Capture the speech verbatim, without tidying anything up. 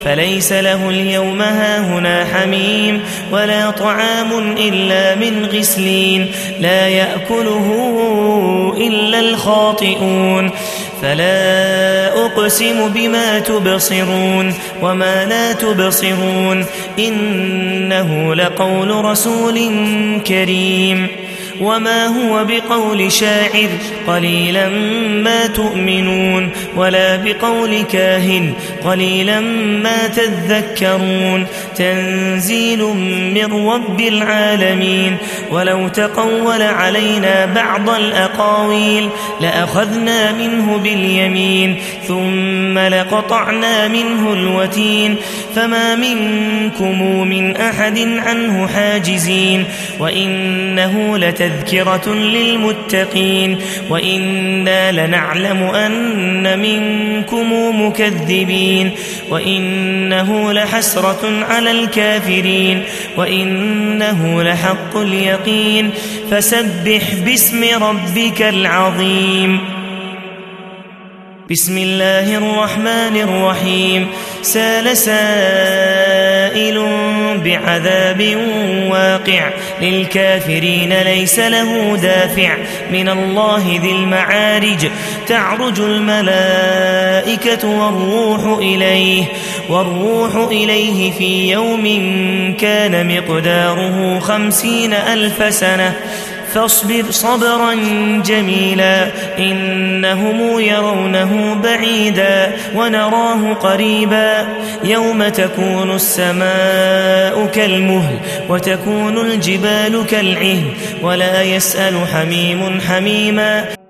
فليس له اليوم هاهنا حميم ولا طعام إلا من غسلين لا يأكله إلا الخاطئون فلا أقسم بما تبصرون وما لا تبصرون إنه لقول رسول كريم وما هو بقول شاعر قليلا ما تؤمنون ولا بقول كاهن قليلا ما تذكرون تنزيل من رب العالمين ولو تقول علينا بعض الأقاويل لأخذنا منه باليمين ثم لقطعنا منه الوتين فما منكم من أحد عنه حاجزين وإنه لتذكرة للمتقين وإنا لنعلم أن منكم مكذبين وإنه لحسرة على الكافرين وإنه لحق اليقين فسبح باسم ربك العظيم بسم الله الرحمن الرحيم سال سائل بعذاب واقع للكافرين ليس له دافع من الله ذي المعارج تعرج الملائكة والروح إليه والروح إليه في يوم كان مقداره خمسين ألف سنة فاصبر صبرا جميلا إنهم يرونه بعيدا ونراه قريبا يوم تكون السماء كالمهل وتكون الجبال كالعهن ولا يسأل حميم حميما